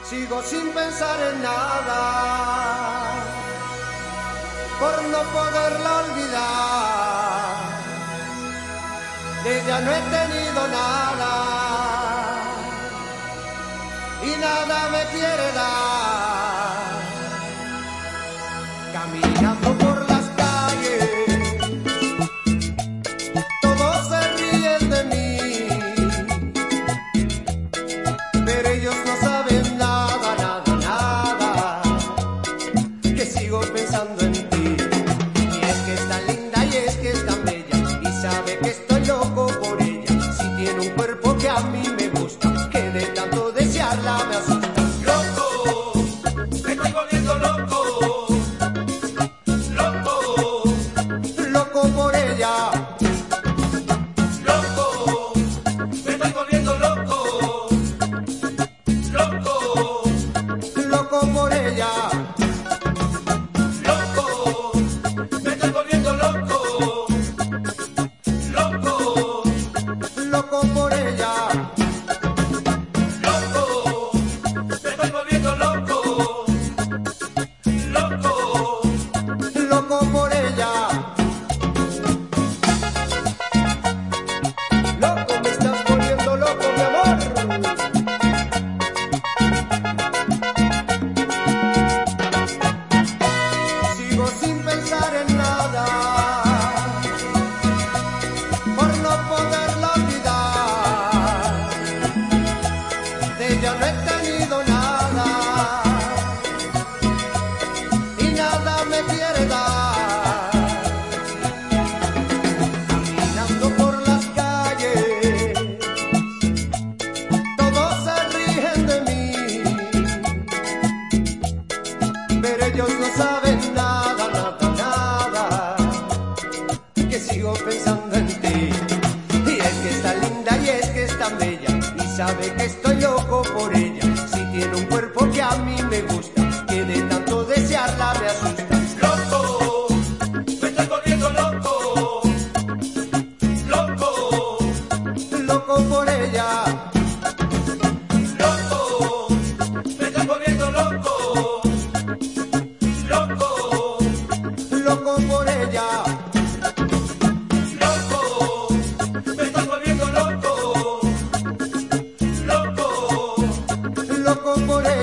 Sigo sin pensar en nada, por no poderla olvidar. De ella no he tenido nada y nada me quiere dar. Caminando por las calles, todos se ríen de mí, pero ellos no saben nada, nada, nada, que sigo pensando en ti. Y es que es tan linda y es que es tan bella, y sabe que estoy loco por ella. Si tiene un cuerpo que a mí me gusta, que de tanto desearla me asusta. Loco, me estoy volviendo loco, loco, Loco por ella, loco, me estoy volviendo loco, loco, loco por ella, loco, me estoy volviendo loco, loco, loco por ella, loco, me estoy volviendo loco, loco. loco por ella. Loco, me estás volviendo loco, mi amor. Sigo sin pensar en nada, por no poderla olvidar. De ella no he tenido nada y nada me quiere dar. Caminando por las calles, todos se ríen de mí, pero ellos no saben nada, nada, nada, que sigo pensando en ti. Y es que está linda y es que es tan bella, y sabe que estoy loco por ella. Si tiene un cuerpo que a mí me gusta, que de tanto desearla me asusta. Loco, me estoy volviendo loco, loco, Loco por ella, loco, me estoy volviendo loco, loco, loco por ella, loco, me estoy volviendo loco, loco, loco por ella.